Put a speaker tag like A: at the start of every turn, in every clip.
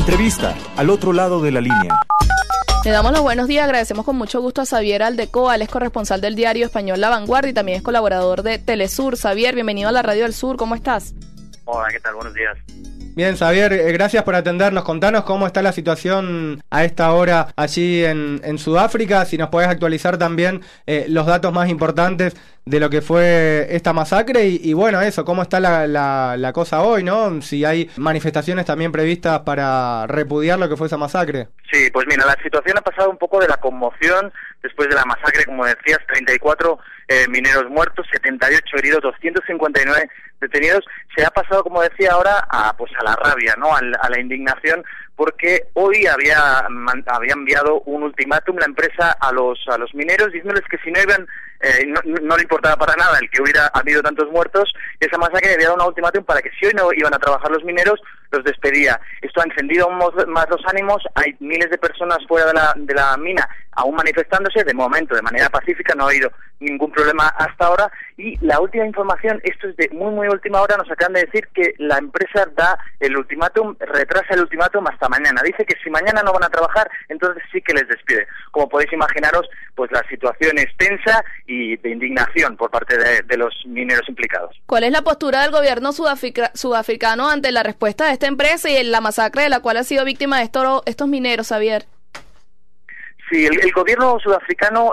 A: Entrevista al otro lado de la línea.
B: Le damos los buenos días, agradecemos con mucho gusto a Xavier Aldecoa, él es corresponsal del diario español La Vanguardia y también es colaborador de Telesur. Xavier, bienvenido a la Radio del Sur, ¿cómo estás?
C: Hola, ¿qué tal? Buenos días.
D: Bien, Xavier, gracias por atendernos. Contanos cómo está la situación a esta hora allí en Sudáfrica, si nos podés actualizar también los datos más importantes de lo que fue esta masacre y bueno, eso, cómo está la cosa hoy, ¿no? Si hay manifestaciones también previstas para repudiar lo que fue esa masacre.
C: Sí, pues mira, la situación ha pasado un poco de la conmoción después de la masacre, como decías, 34 mineros muertos, 78 heridos, 259 detenidos. Se ha pasado, como decía ahora, a la rabia, ¿no? A la indignación, porque hoy había enviado un ultimátum la empresa a los mineros, diciéndoles que si no iban, no le importaba para nada el que hubiera habido tantos muertos, esa masacre había dado un ultimátum para que si hoy no iban a trabajar los mineros, los despedía. Esto ha encendido más los ánimos, hay miles de personas fuera de la mina aún manifestándose, de momento, de manera pacífica, no ha habido ningún problema hasta ahora, y la última información, esto es de muy última hora, nos acaban de decir que la empresa da el ultimátum, retrasa el ultimátum hasta mañana. Dice que si mañana no van a trabajar, entonces sí que les despide. Como podéis imaginaros, pues la situación es tensa y de indignación por parte de los mineros implicados.
B: ¿Cuál es la postura del gobierno sudafricano ante la respuesta de esta empresa y en la masacre de la cual ha sido víctima de estos mineros, Xavier?
C: Sí, el gobierno sudafricano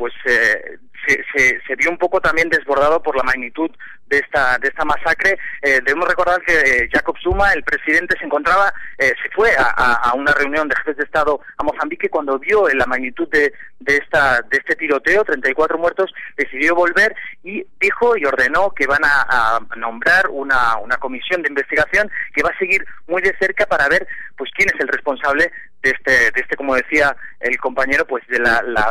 C: se vio un poco también desbordado por la magnitud de esta masacre. Debemos recordar que Jacob Zuma, el presidente, se fue a una reunión de jefes de Estado a Mozambique cuando vio la magnitud de este tiroteo, 34 muertos, decidió volver y dijo y ordenó que van a nombrar una comisión de investigación que va a seguir muy de cerca para ver pues quién es el responsable de este, como decía el compañero, pues de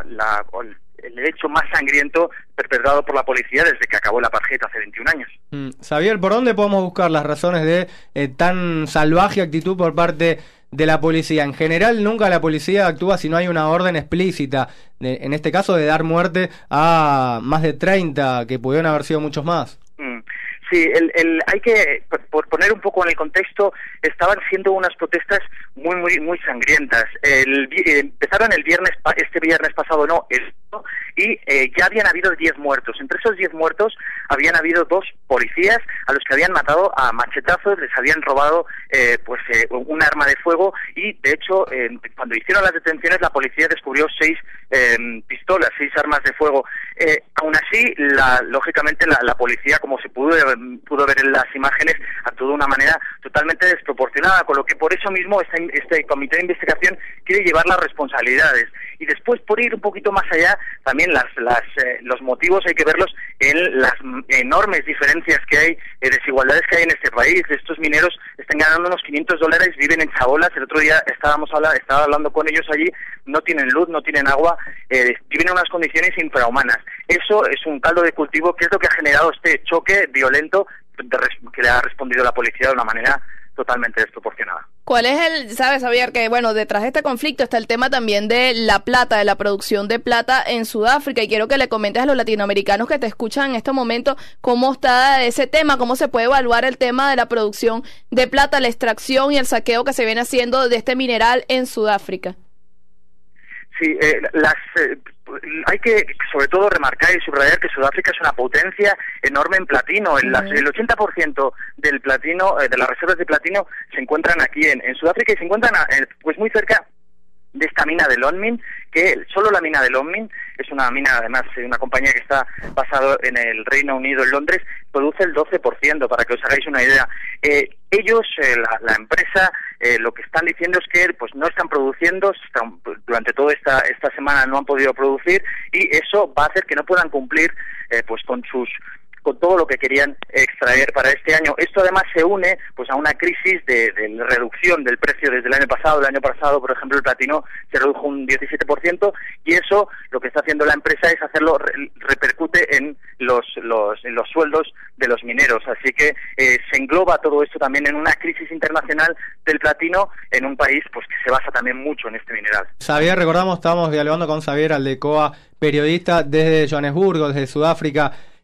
C: el hecho más sangriento perpetrado por la policía desde que acabó el apartheid hace 21 años.
D: Xavier, ¿por dónde podemos buscar las razones de tan salvaje actitud por parte de la policía? En general, nunca la policía actúa si no hay una orden explícita, en este caso de dar muerte a más de 30, que pudieron haber sido muchos más.
C: Sí, hay que, por poner un poco en el contexto, estaban siendo unas protestas muy sangrientas. Empezaron este viernes pasado, y ya habían habido 10 muertos. Entre esos 10 muertos habían habido 2 policías a los que habían matado a machetazos, les habían robado un arma de fuego y, de hecho, cuando hicieron las detenciones, la policía descubrió 6 pistolas, 6 armas de fuego. Aún así, lógicamente, la policía, como se pudo ver en las imágenes, actuó de una manera totalmente desproporcionada, con lo que por eso mismo este comité de investigación quiere llevar las responsabilidades. Y después, por ir un poquito más allá, también los motivos hay que verlos en las enormes diferencias que hay, desigualdades que hay en este país. Estos mineros están ganando unos $500, viven en chabolas. El otro día estaba hablando con ellos allí, no tienen luz, no tienen agua, viven en unas condiciones infrahumanas. Eso es un caldo de cultivo que es lo que ha generado este choque violento que le ha respondido la policía de una manera totalmente desproporcionada.
B: ¿Cuál es sabes, Xavier, que detrás de este conflicto está el tema también de la plata, de la producción de plata en Sudáfrica, y quiero que le comentes a los latinoamericanos que te escuchan en este momento cómo está ese tema, cómo se puede evaluar el tema de la producción de plata, la extracción y el saqueo que se viene haciendo de este mineral en Sudáfrica.
C: Sí, hay que sobre todo remarcar y subrayar que Sudáfrica es una potencia enorme en platino. El 80% del platino, de las reservas de platino, se encuentran aquí en Sudáfrica y se encuentran muy cerca de esta mina de Lonmin, que solo la mina de Lonmin es una mina, además, una compañía que está basada en el Reino Unido, en Londres, produce el 12%, para que os hagáis una idea. Ellos, la empresa, lo que están diciendo es que pues no están produciendo, durante toda esta semana no han podido producir, y eso va a hacer que no puedan cumplir con todo lo que querían extraer para este año. Esto además se une pues a una crisis de reducción del precio desde el año pasado. El año pasado, por ejemplo, el platino se redujo un 17%, y eso lo que está haciendo la empresa es repercute en los sueldos de los mineros. Así que se engloba todo esto también en una crisis internacional del platino en un país pues que se basa también mucho en este mineral.
D: Xavier, recordamos, estábamos dialogando con Xavier Aldecoa, periodista desde Johannesburgo, desde Sudáfrica.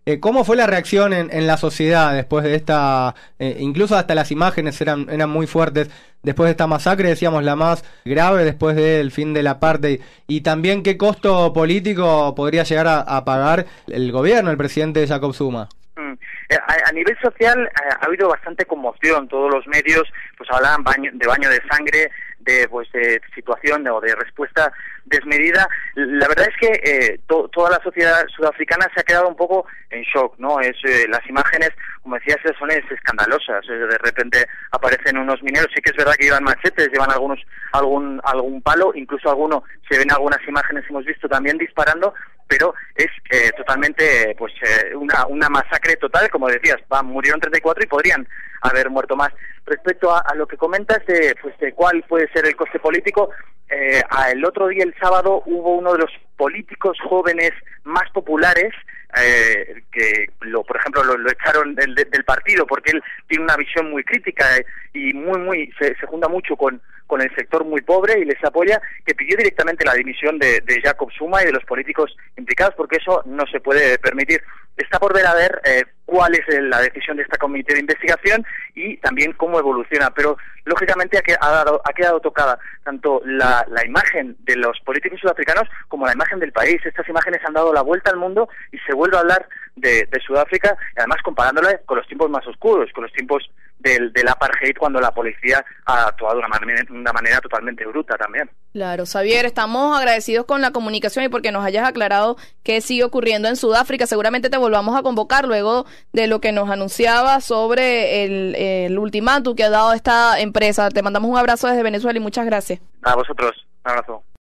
D: ¿Cómo fue la reacción en la sociedad después de esta, incluso hasta las imágenes eran muy fuertes, después de esta masacre, decíamos la más grave después del fin del apartheid, y también qué costo político podría llegar a pagar el gobierno, el presidente Jacob Zuma?
C: A nivel social ha habido bastante conmoción. Todos los medios pues hablaban de baño de sangre, de situación o de respuesta desmedida. La verdad es que toda la sociedad sudafricana se ha quedado un poco en shock, ¿no? Las imágenes, como decías, son escandalosas. De repente aparecen unos mineros, sí que es verdad que llevan machetes, llevan algún palo, incluso se ven algunas imágenes, hemos visto también disparando, pero es totalmente una masacre total, como decías, murieron 34 y podrían haber muerto más. Respecto a lo que comentas de cuál puede ser el coste político, el otro día, el sábado, hubo uno de los políticos jóvenes más populares que por ejemplo lo echaron del partido porque él tiene una visión muy crítica y se junta mucho con el sector muy pobre y les apoya, que pidió directamente la dimisión de Jacob Zuma y de los políticos implicados, porque eso no se puede permitir. Está por ver a ver cuál es la decisión de esta comité de investigación y también cómo evoluciona, pero lógicamente ha quedado tocada tanto la imagen de los políticos sudafricanos como la imagen del país. Estas imágenes han dado la vuelta al mundo y se vuelve a hablar de Sudáfrica, y además comparándola con los tiempos más oscuros, con los tiempos del apartheid, cuando la policía ha actuado de una manera totalmente bruta también.
B: Claro, Xavier, estamos agradecidos con la comunicación y porque nos hayas aclarado qué sigue ocurriendo en Sudáfrica. Seguramente te volvamos a convocar luego de lo que nos anunciaba sobre el ultimátum que ha dado esta empresa. Te mandamos un abrazo desde Venezuela y muchas gracias.
C: A vosotros, un abrazo.